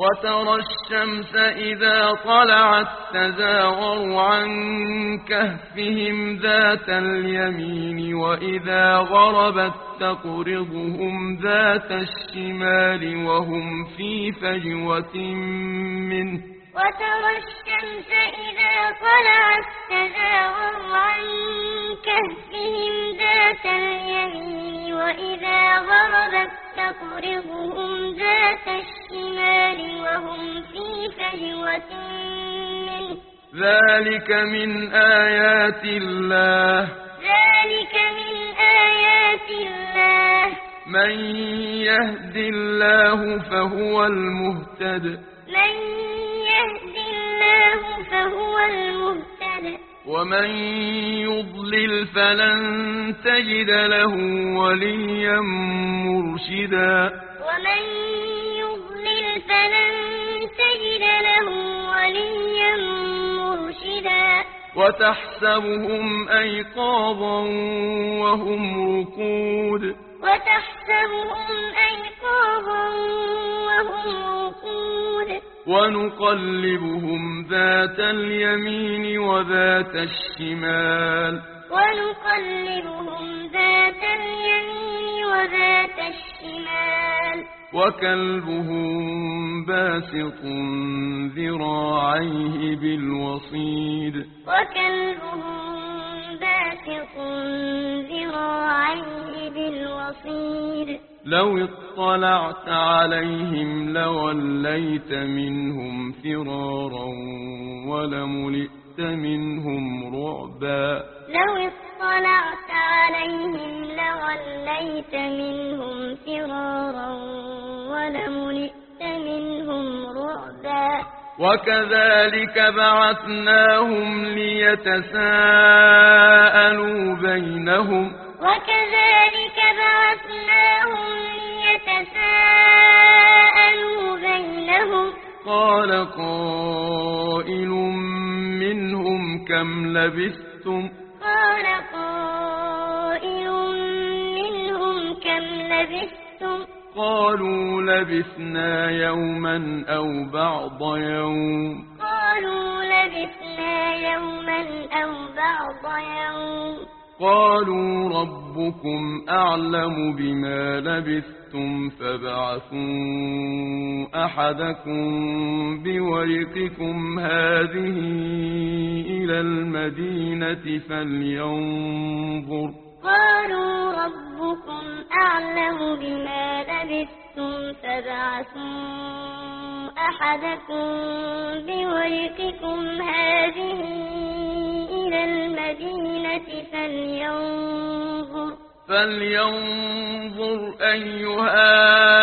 وترى الشمس إذا طلعت تزاور عن كهفهم ذات اليمين وإذا غربت تقرضهم ذات الشمال وهم في فجوة منه وترى الشمس إذا طلعت تزاور عن كهفهم ذات اليمين وإذا غربت تقرضهم ذات الشمال وهم في فجوة منه ذلك من آيات الله ذلك من آيات الله من يهد الله فهو المهتد من يهد الله فهو المهتد ومن يضلل فلن تجد له وليا مرشدا ومن يضلل فلن تجد له وليا مرشدا وتحسبهم أيقاظا وهم رقود وتحسبهم أيقاظا وهم رقود ونقلبهم ذات اليمين وذات الشمال ونقلبهم ذات اليمين وذات الشمال وكلبهم باسط ذراعيه بالوصيد وكلبهم باسط ذراعيه بالوصيد لو اطلعت عليهم لوليت منهم فرارا ولملئت منهم رعبا لو اطلعت عليهم لوليت منهم فرارا ولملئت منهم رعبا وكذلك بعثناهم ليتساءلوا بينهم وكذلك بعثناهم ليتساءلوا بينهم قال قائل منهم كم لبثتم قال قائل منهم كم لبثتم قالوا لبثنا يوما أو بعض يوم قالوا لبثنا يوما أو بعض يوم قالوا ربكم أعلم بما لبثتم فابعثوا أحدكم بورقكم هذه إلى المدينة فلينظر قالوا ربكم أعلم بما لبثتم فابعثوا أحدكم بورقكم هذه إلى المدينة فلينظر أيها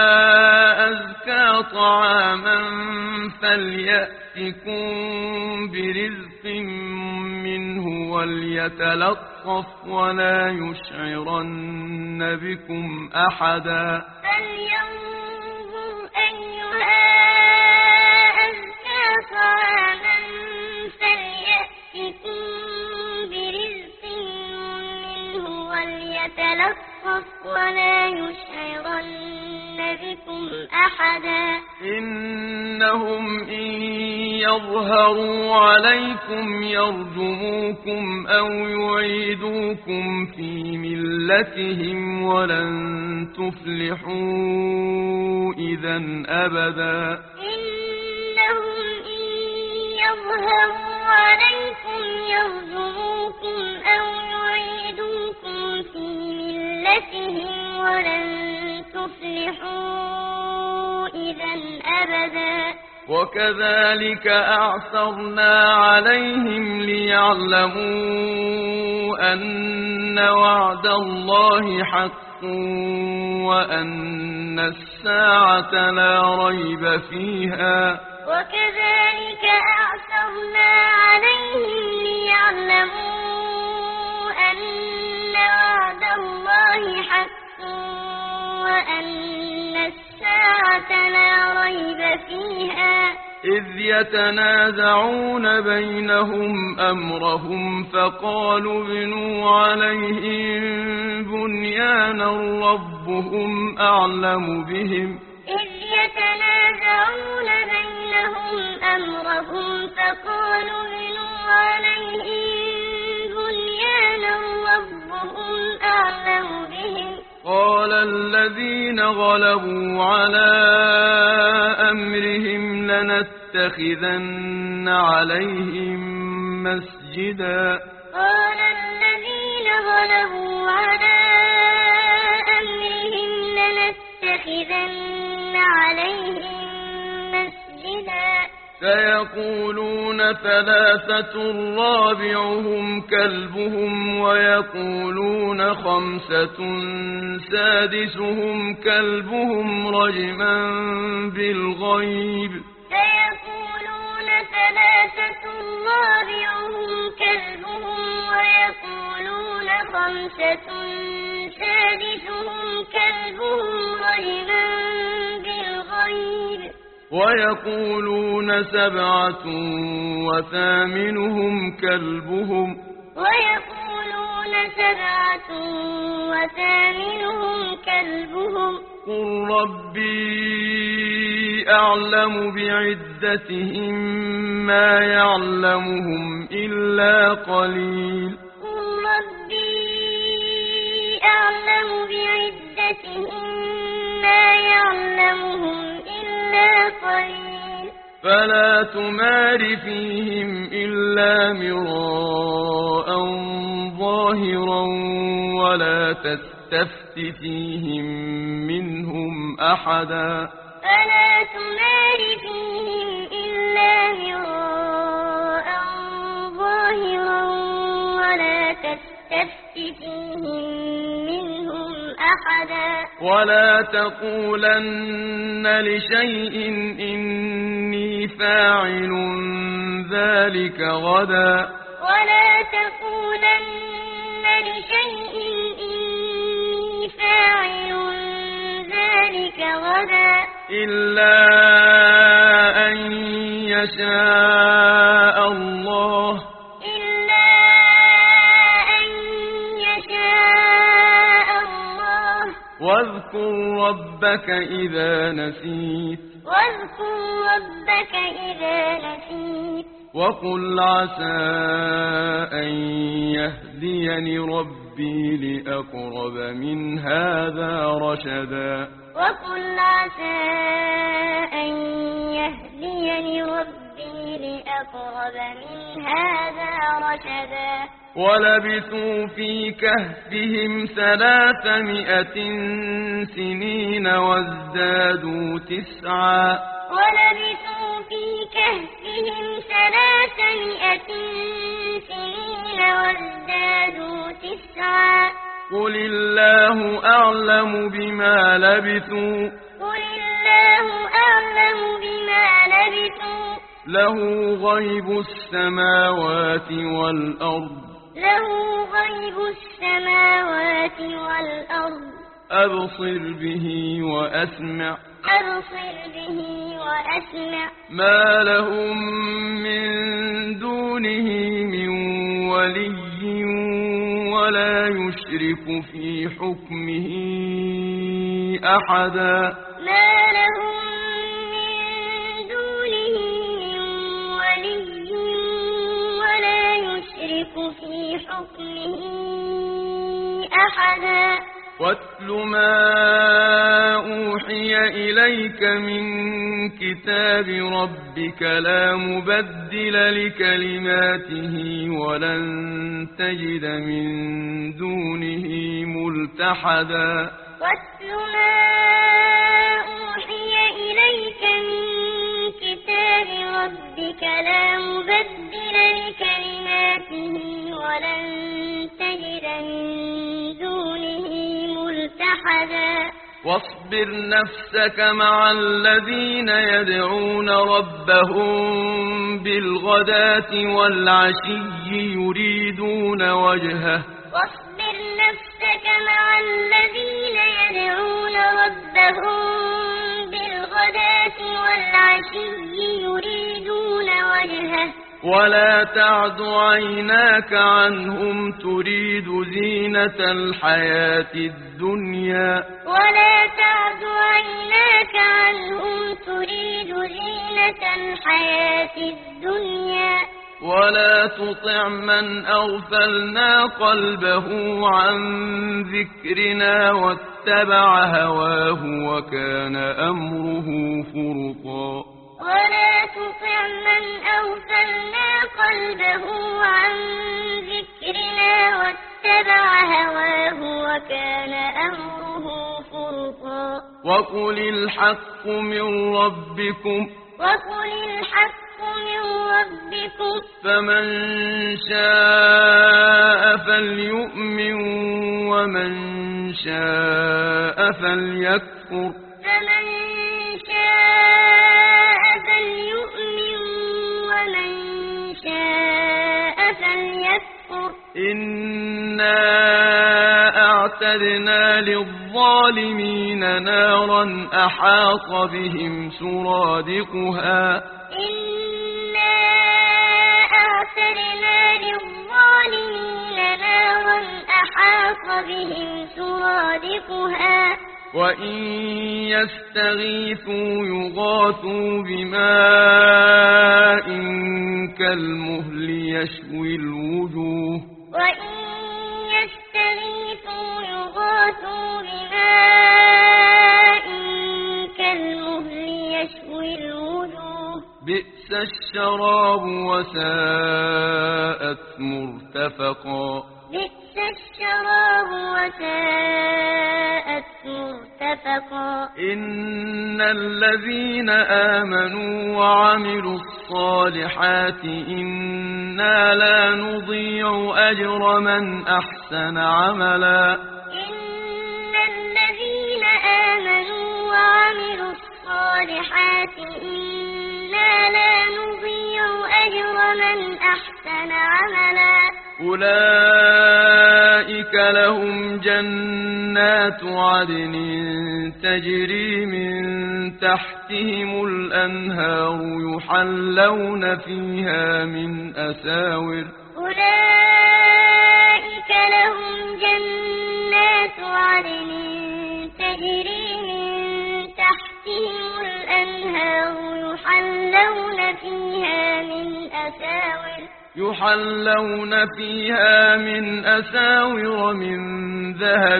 أزكى طعاما فليأتكم برزق منه وليتلطف ولا يشعرن بكم أحدا فلينظر أيها أزكى طعاما فليأتكم برزق منه وليتلطف ولا يشعرن بكم أحدا إنهم إن يظهروا عليكم يرجموكم أو يعيدوكم في ملتهم ولن تفلحوا إذا أبدا إنهم إن يظهروا عليكم يرجموكم أو يعيدوكم في ملتهم ولن تفلحوا إذا أبدا وكذلك أعثرنا عليهم ليعلموا أن وعد الله حق وأن الساعة لا ريب فيها وكذلك أعثرنا عليهم ليعلموا أن وعد الله حق وأن الساعة لا ريب فيها إذ يتنازعون بينهم أمرهم فقالوا ابنوا عليهم بنيانا ربهم أعلم بهم إذ يتنازعون الذين غلبوا على أمرهم لنتخذن عليهم مسجدا قال الذين غلبوا على أمرهم لنتخذن عليهم مسجدا سيقولون ثلاثة رابعهم كلبهم ويقولون خمسة سادسهم كلبهم رجما بالغيب سيقولون ثلاثة رابعهم كلبهم ويقولون خمسة سادسهم كلبهم رجما بالغيب ويقولون سبعة وثامنهم كلبهم ويقولون سبعة وثامنهم كلبهم قل ربي أعلم بعدتهم ما يعلمهم إلا قليل قل ربي أعلم بعدتهم ما يعلمهم إلا قليل فلا تمار فيهم إلا مراء ظاهرا ولا تستفت فيهم منهم أحدا فلا تمار فيهم إلا مراء ظاهرا ولا تستفت فيهم منهم أحدا ولا تقولن لشيء إني فاعل ذلك غدا ولا تقولن لشيء إني فاعل ذلك غدا إلا أن يشاء الله إلا أن يشاء الله واذكر ربك إذا نسيت واذكر ربك إذا نسيت وقل عسى أن يهديني ربي لأقرب من هذا رشدا وقل عسى أن يهديني ربي لأقرب من هذا رشدا ولبثوا في كهفهم 300 سنين وازدادوا 9 ولبثوا في كهفهم 300 سنين وازدادوا 9 قل الله أعلم بما لبثوا قل الله أعلم بما لبثوا له غيب السماوات والأرض له غيب السماوات والأرض أبصر به وأسمع أبصر به وأسمع ما لهم من دونه من ولي ولا يشرك في حكمه أحدا ما لهم من دونه من ولي ولا يشرك في حكمه أحدا واتل ما أوحي إليك من كتاب ربك لا مبدل لكلماته ولن تجد من دونه ملتحدا واتل ما أوحي إليك من كتاب ربك لا مبدل لكلماته ولن تجد من دونه ملتحدا واصبر نفسك مع الذين يدعون ربهم بالغداة والعشي يريدون وجهه واصبر نفسك مع الذين يدعون ربهم بالغداة والعشي يريدون وجهه ولا تعد عيناك عنهم تريد زينة الحياة الدنيا ولا تعد عيناك عنهم تريد زينة الحياة الدنيا ولا تطع من أغفلنا قلبه عن ذكرنا واتبع هواه وكان أمره فرطا ولا تطع من أغفلنا قلبه عن ذكرنا واتبع هواه وكان أمره فرطا وقل الحق من ربكم فمن شاء فليؤمن ومن شاء فليكفر إنا أعتدنا للظالمين نارا أحاط بهم سرادقها وإن يستغيثوا يغاثوا بماء كالمهل يشوي الوجوه بئس الشراب وساءت مرتفقا إن الذين آمنوا وعملوا الصالحات إنا لا نضيع أجر من أحسن عملا أولئك لهم جنات عدن تجري من تحتهم الأنهار يحلون فيها من أساور من ذهب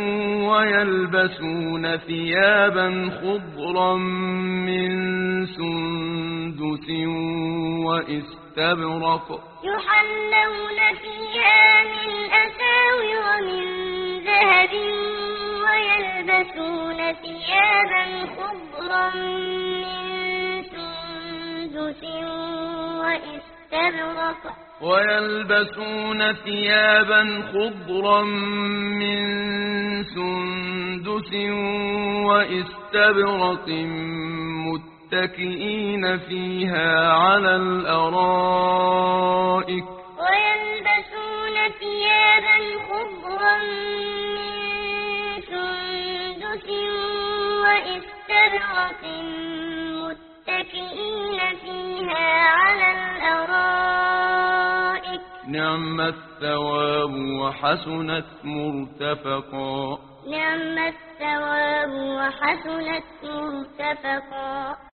ويلبسون ثيابا خضرا من سندس واستبرق متكئين فيها على الأرائك نعم الثواب وحسنت مرتفقا